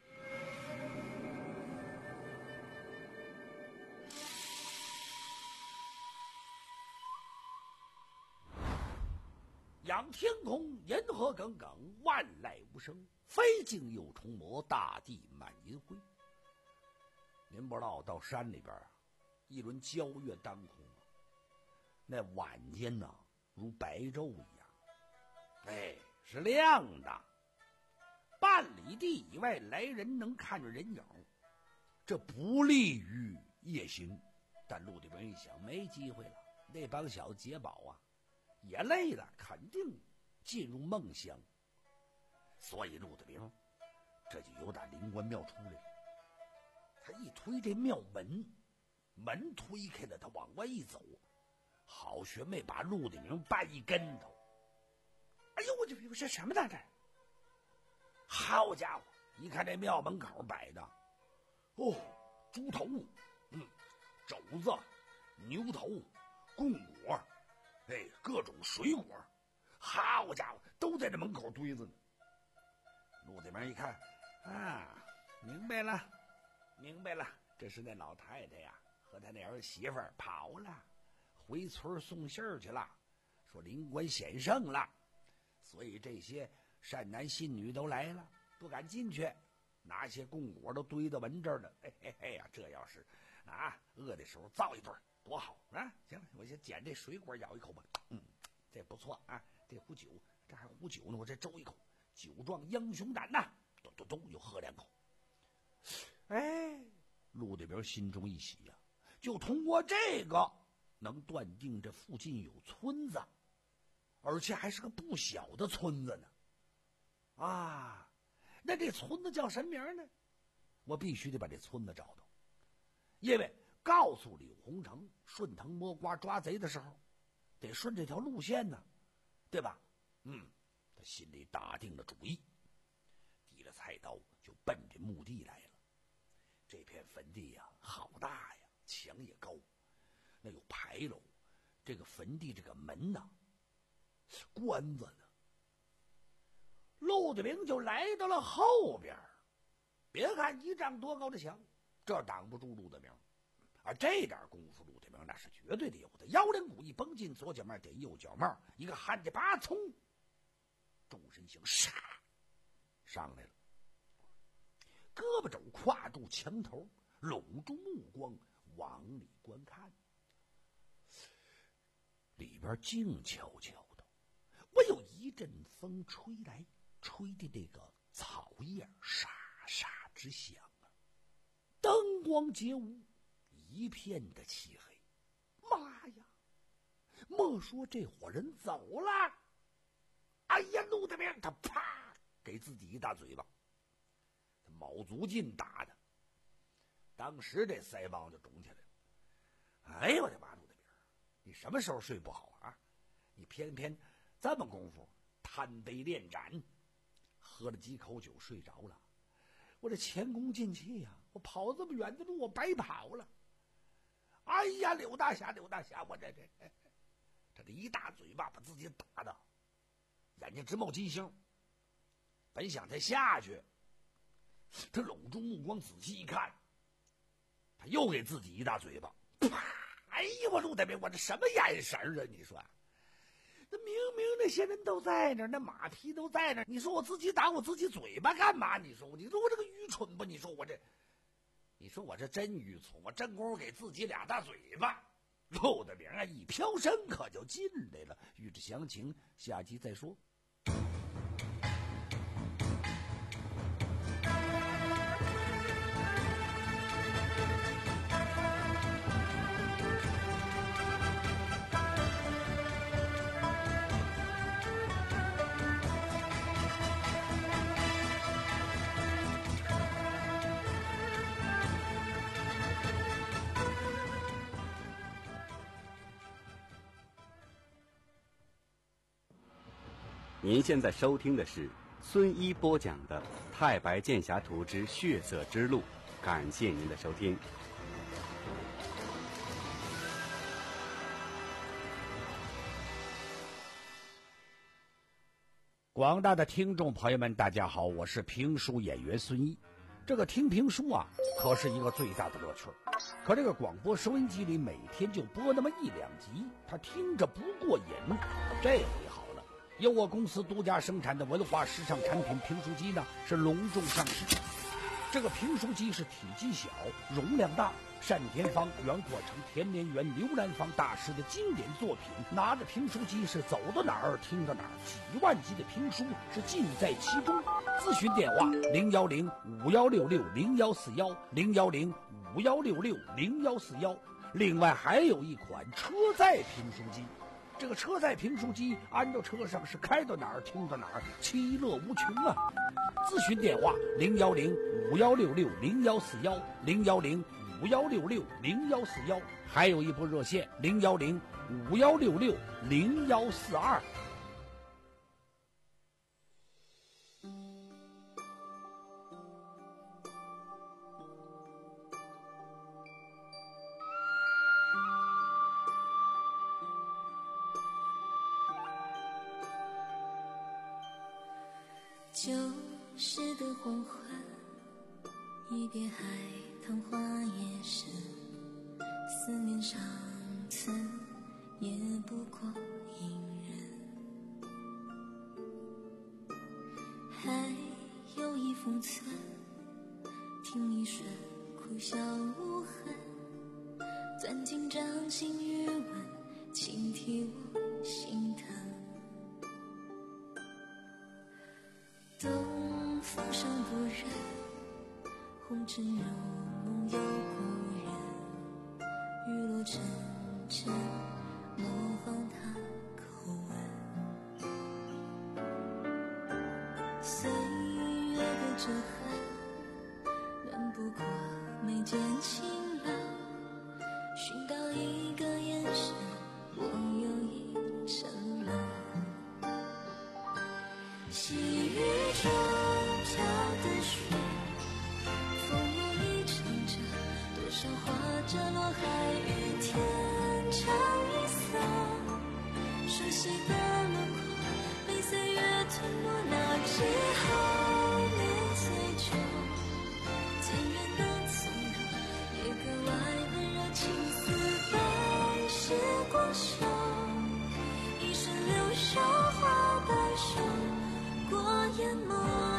[SPEAKER 4] 仰天空，银河耿耿，万籁无声，飞镜又重磨，大地满银灰。您不知道，到山里边啊，一轮皎月当空啊，那晚间呢、啊，如白昼一样，哎。是亮的，半里地以外来人能看着人影，这不利于夜行。但陆大明一想，没机会了，那帮小子解宝啊，也累了，肯定进入梦乡。所以陆大明这就由打灵官庙出来了。他一推这庙门，门推开了，他往外一走，好学妹把陆大明绊一跟头。哎呦，我就这什么呢？这好家伙，一看这庙门口摆的，哦，猪头，嗯，肘子，牛头，贡果，哎，各种水果，好家伙，都在这门口堆着呢。陆大明一看，啊，明白了，明白了，这是那老太太呀，和她那儿媳妇儿跑了，回村送信儿去了，说灵官显圣了。所以这些善男信女都来了，不敢进去，拿些供果都堆到门这儿了。哎嘿嘿呀，这要是啊饿的时候造一顿多好啊！行了，我先捡这水果咬一口吧。嗯，这不错啊，这壶酒，这还壶酒呢，我这周一口，酒壮英雄胆呐！咚咚咚，又喝两口。哎，陆大明心中一喜呀、啊，就通过这个能断定这附近有村子。而且还是个不小的村子呢，啊，那这村子叫什么名呢？我必须得把这村子找到，因为告诉柳洪成顺藤摸瓜抓贼的时候，得顺这条路线呢，对吧？ 嗯，他心里打定了主意，提了菜刀就奔着墓地来了。这片坟地呀，好大呀，墙也高，那有牌楼，这个坟地这个门呐，关着呢。陆德明就来到了后边，别看一丈多高的墙，这挡不住陆德明。而这点功夫，陆德明那是绝对的有的。腰铃鼓一绷进，左脚面点右脚帽，一个汉家八冲，众身形唰上来了，胳膊肘跨住墙头，拢住目光往里观看。里边静悄悄的，唯有一阵风吹来，吹的这个草叶沙沙直响啊，灯光皆无，一片的漆黑。妈呀，莫说这伙人走了，哎呀，陆德明他啪给自己一大嘴巴，他卯足劲打的，当时这腮帮就肿起来了。哎呦我的妈，陆德明，你什么时候睡不好啊？你偏偏这么功夫贪杯恋盏，喝了几口酒睡着了，我这前功尽弃呀、啊！我跑这么远的路，我白跑了。哎呀，柳大侠，柳大侠，我这这这这一大嘴巴把自己打的眼睛直冒金星。本想他下去，他拢住目光仔细一看，他又给自己一大嘴巴。啪！哎呀，我陆大明，我这什么眼神啊？你说，那明明那些人都在那儿，那马匹都在那儿，你说我自己打我自己嘴巴干嘛？你说，你说我这个愚蠢吧？你说我这，你说我这真愚蠢，我真功夫给自己俩大嘴巴。陆大明啊，一飘身可就进来了。欲知详情，下集再说。
[SPEAKER 5] 您现在收听的是孙一播讲的《太白剑侠图之血色之路》，感谢您的收听。
[SPEAKER 4] 广大的听众朋友们，大家好，我是评书演员孙一。这个听评书啊，可是一个最大的乐趣。可这个广播收音机里每天就播那么一两集，他听着不过瘾。这回好了，由我公司独家生产的文化时尚产品评书机呢，是隆重上市。这个评书机是体积小，容量大，单田芳、袁阔成、田连元、刘兰芳大师的经典作品。拿着评书机是走到哪儿听到哪儿，几万集的评书是尽在其中。咨询电话零幺零五幺六六零幺四幺零幺零五幺六六零幺四幺。另外还有一款车载评书机。这个车载评书机安到车上是开到哪儿听到哪儿，其乐无穷啊！咨询电话零幺零五幺六六零幺四幺零幺零五幺六六零幺四幺，还有一部热线零幺零五幺六六零幺四二。
[SPEAKER 15] 旧时的黄昏，一别海棠花也深，思念尚存，也不过隐忍。还有一封存，听一瞬，哭笑无痕，钻进掌心余温，轻替我心疼。东风伤不忍，红尘如梦有故人，雨落沉沉，模仿他口吻。岁月的折痕，暖不过眉间清冷，寻到一个眼神，我又一沉沦。 水，风舞一场着，多少花着落海与天长一色，熟悉的轮廓被岁月吞没，那之后年岁久，渐远的从容也格外温柔，情似白时光手，一瞬流韶华白首过眼眸。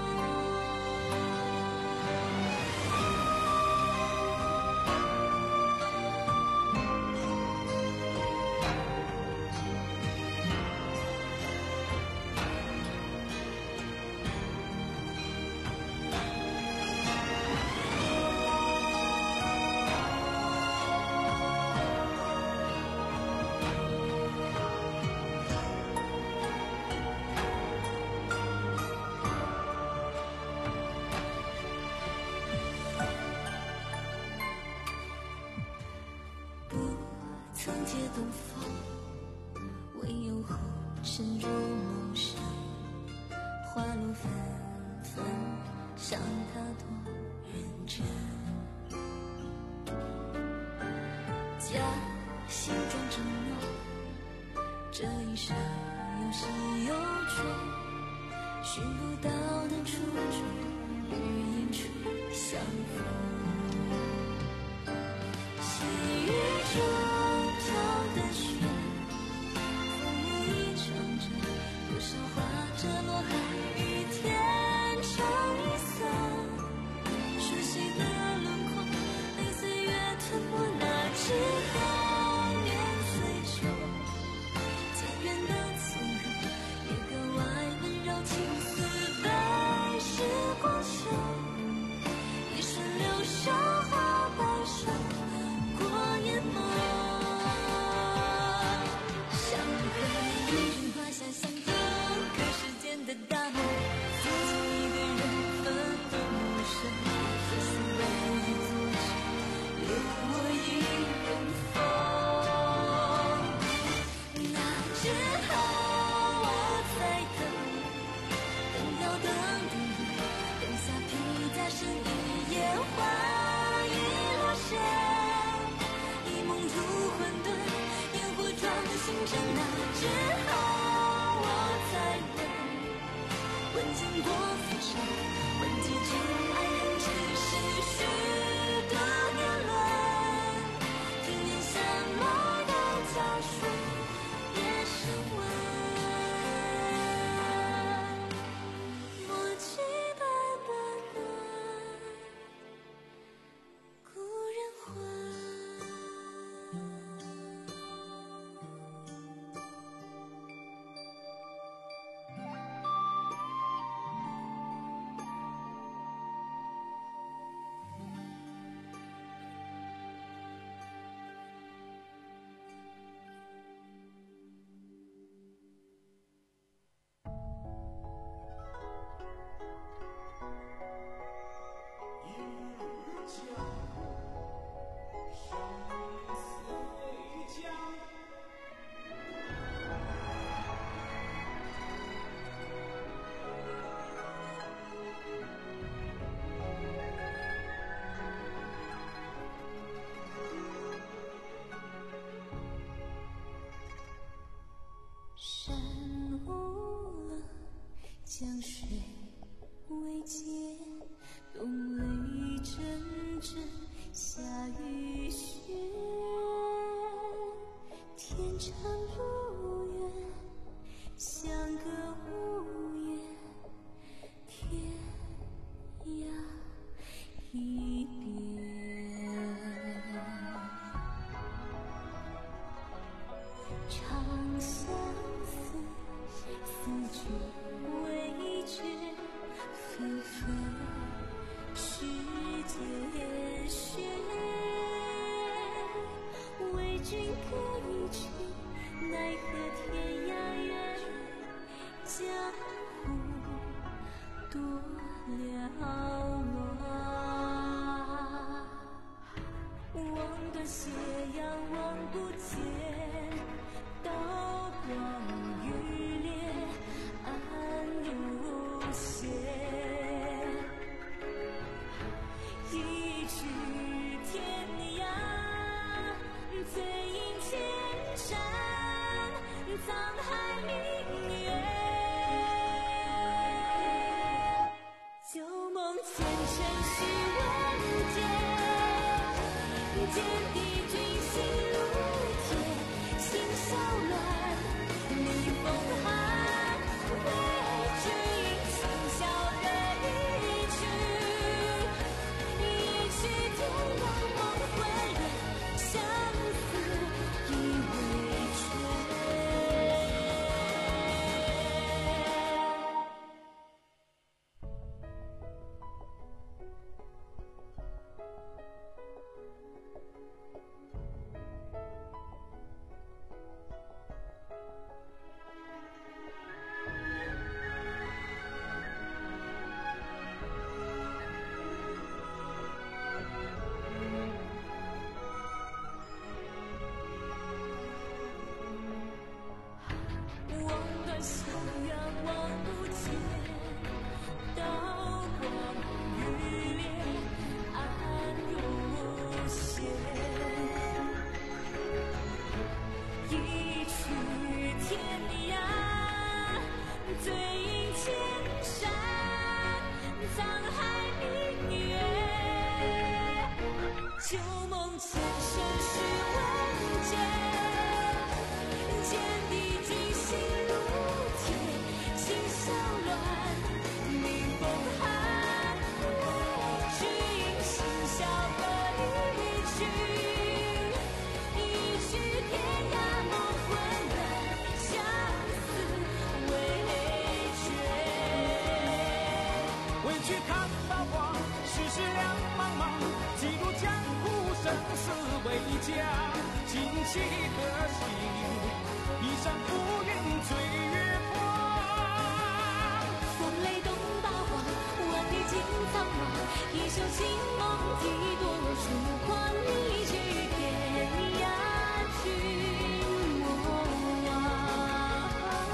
[SPEAKER 15] 曾借东风，唯有后沉入梦乡。花落纷纷，伤他多认真。将心装承诺，这一生有始有终，寻不到那初衷，与阴处相逢。细雨中的雪，风舞一场着，多少花着落海与天长一色，熟悉的轮廓被岁月吞没，那之后年岁久，渐远的从容也格外温柔，情似白时光手，一瞬流韶华白首过眼眸。的大梦，自己一个人奋不顾身，这是唯一作者，留我一人疯。那之后我在等，等到等等等，等下披甲身，一夜花已落身，一梦入混沌，烟火撞星辰。那之后问经过浮沉，问几句爱恨只是虚度年轮，听见什么的家书也声闻，莫记百般暖，故人魂。山无了，江水未竭，冬雷阵阵，夏雨雪，天长路远，相隔无言，天涯一别。长相思，思君未决，纷纷世间雪，为君歌一曲，奈何天涯远，江湖多了望断斜阳望不见，刀光欲裂暗如血。 前程须稳健，坚定军心如铁，心小乱，逆风寒，为君轻笑人一曲，一曲天涯梦魂乱，相思已为旧梦前身须稳健，坚定军心如铁，心小乱，逆风寒，为君轻笑歌一曲，一曲天涯梦魂乱，相思未决。
[SPEAKER 3] 为去看八卦，世事两茫茫，记录江湖生死为家，旌旗可惜，一山浮云追月光。
[SPEAKER 15] 风雷动八荒，万里尽苍茫，一袖清梦几多疏狂，一曲天涯君莫忘。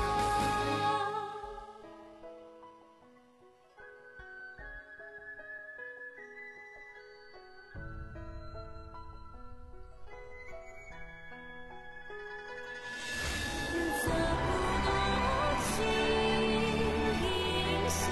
[SPEAKER 15] 怎不多情应笑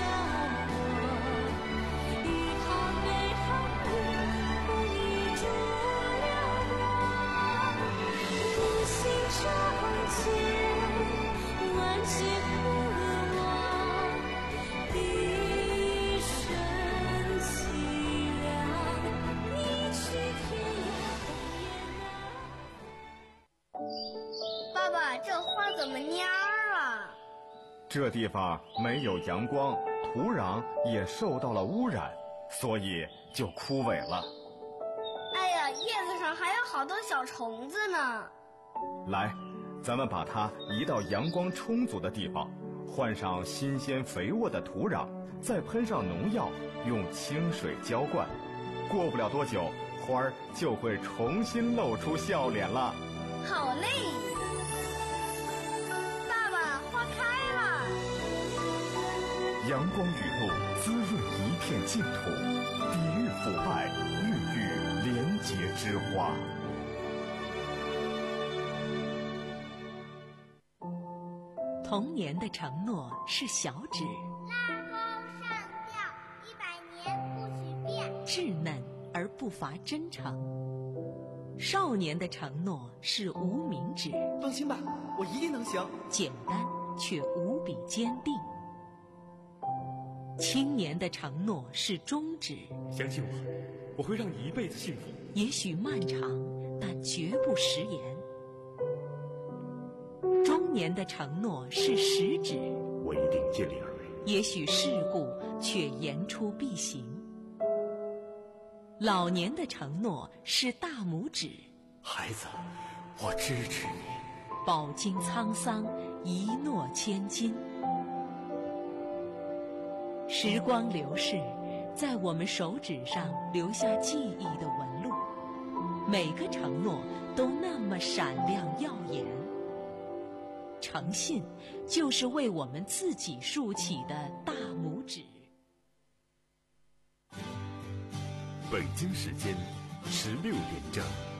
[SPEAKER 15] 我，一行对行语，不一烛流光。独行长街，万劫何往？一生凄凉，一曲天涯红颜难。
[SPEAKER 7] 爸爸，这花怎么蔫儿了？
[SPEAKER 12] 这地方没有阳光，土壤也受到了污染，所以就枯萎了。
[SPEAKER 7] 哎呀，叶子上还有好多小虫子呢。
[SPEAKER 12] 来，咱们把它移到阳光充足的地方，换上新鲜肥沃的土壤，再喷上农药，用清水浇灌。过不了多久，花儿就会重新露出笑脸了。
[SPEAKER 7] 好嘞，爸爸，花开了。
[SPEAKER 12] 阳光雨露滋润一片净土，抵御腐败，孕育廉洁之花。
[SPEAKER 14] 童年的承诺是小指，
[SPEAKER 7] 拉钩上吊，一百年不许变。
[SPEAKER 14] 稚嫩而不乏真诚。少年的承诺是无名指，
[SPEAKER 16] 放心吧，我一定能行。
[SPEAKER 14] 简单却无比坚定。青年的承诺是中指，
[SPEAKER 10] 相信我，我会让你一辈子幸福。
[SPEAKER 14] 也许漫长，但绝不食言。中年的承诺是食指，
[SPEAKER 1] 我一定尽力而为。
[SPEAKER 14] 也许世故，却言出必行。老年的承诺是大拇指，
[SPEAKER 10] 孩子，我支持你。
[SPEAKER 14] 饱经沧桑，一诺千金。时光流逝，在我们手指上留下记忆的纹路，每个承诺都那么闪亮耀眼。诚信就是为我们自己竖起的大拇指。
[SPEAKER 1] 北京时间十六点整。